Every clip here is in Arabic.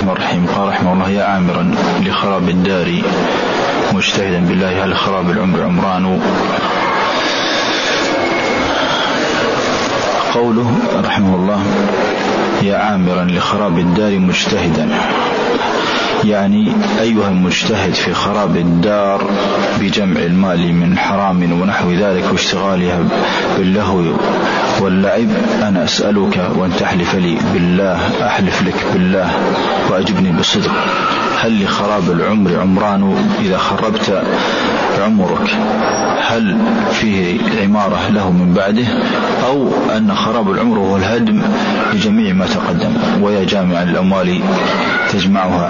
الرحمن الرحيم. قال رحمه الله: يا عامرا لخراب الدار مجتهدا بالله هل خراب العمر عمران. قوله رحمه الله: يا عامرا لخراب الدار مجتهدا، يعني أيها المجتهد في خراب الدار بجمع المال من حرام ونحو ذلك واشتغالها باللهو واللعب، أنا أسألك وأن تحلف لي بالله أحلف لك بالله وأجبني بصدق، هل لخراب العمر عمران؟ إذا خربت عمرك هل فيه عمارة له من بعده، أو أن خراب العمر هو الهدم لجميع ما تقدم. ويا جامع الأموال تجمعها،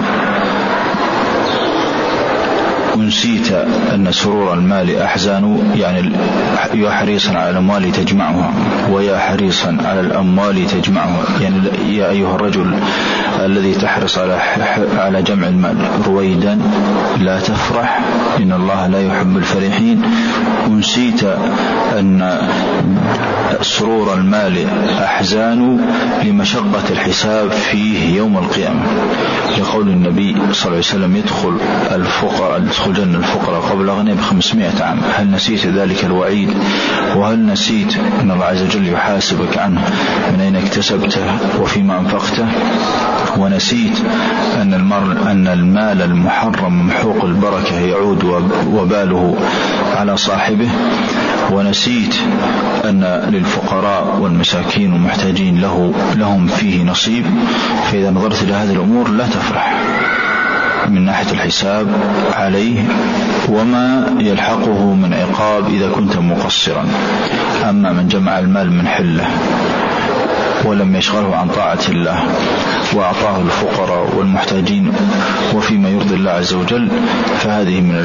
أنسيت أن سرور المال أحزان، يعني يا حريصا على الأموال تجمعها، ويا حريصا على الأموال تجمعها، يعني يا أيها الرجل الذي تحرص على جمع المال رويدا لا تفرح إن الله لا يحب الفرحين. أنسيت أن سرور المال أحزان لمشقة الحساب فيه يوم القيامة، لقول النبي صلى الله عليه وسلم: يدخل جنة الفقراء قبل أغنياء ب500 عام. هل نسيت ذلك الوعيد؟ وهل نسيت أن الله عز وجل يحاسبك عنه من أين اكتسبته وفيما أنفقته؟ ونسيت أن المال المحرم ممحوق البركة يعود وباله على صاحبه؟ ونسيت أن للفقراء والمساكين والمحتاجين لهم فيه نصيب؟ فإذا نظرت إلى هذه الأمور لا تفرح من ناحية الحساب عليه وما يلحقه من عقاب إذا كنت مقصرا. أما من جمع المال من حله ولم يشغله عن طاعة الله وأعطاه الفقراء والمحتاجين وفيما يرضي الله عز وجل، فهذه من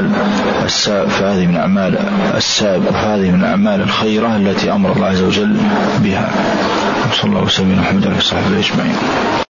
الأعمال الخيرة التي أمر الله عز وجل بها. صلى الله وسلم على محمد وعلى آله وصحبه أجمعين.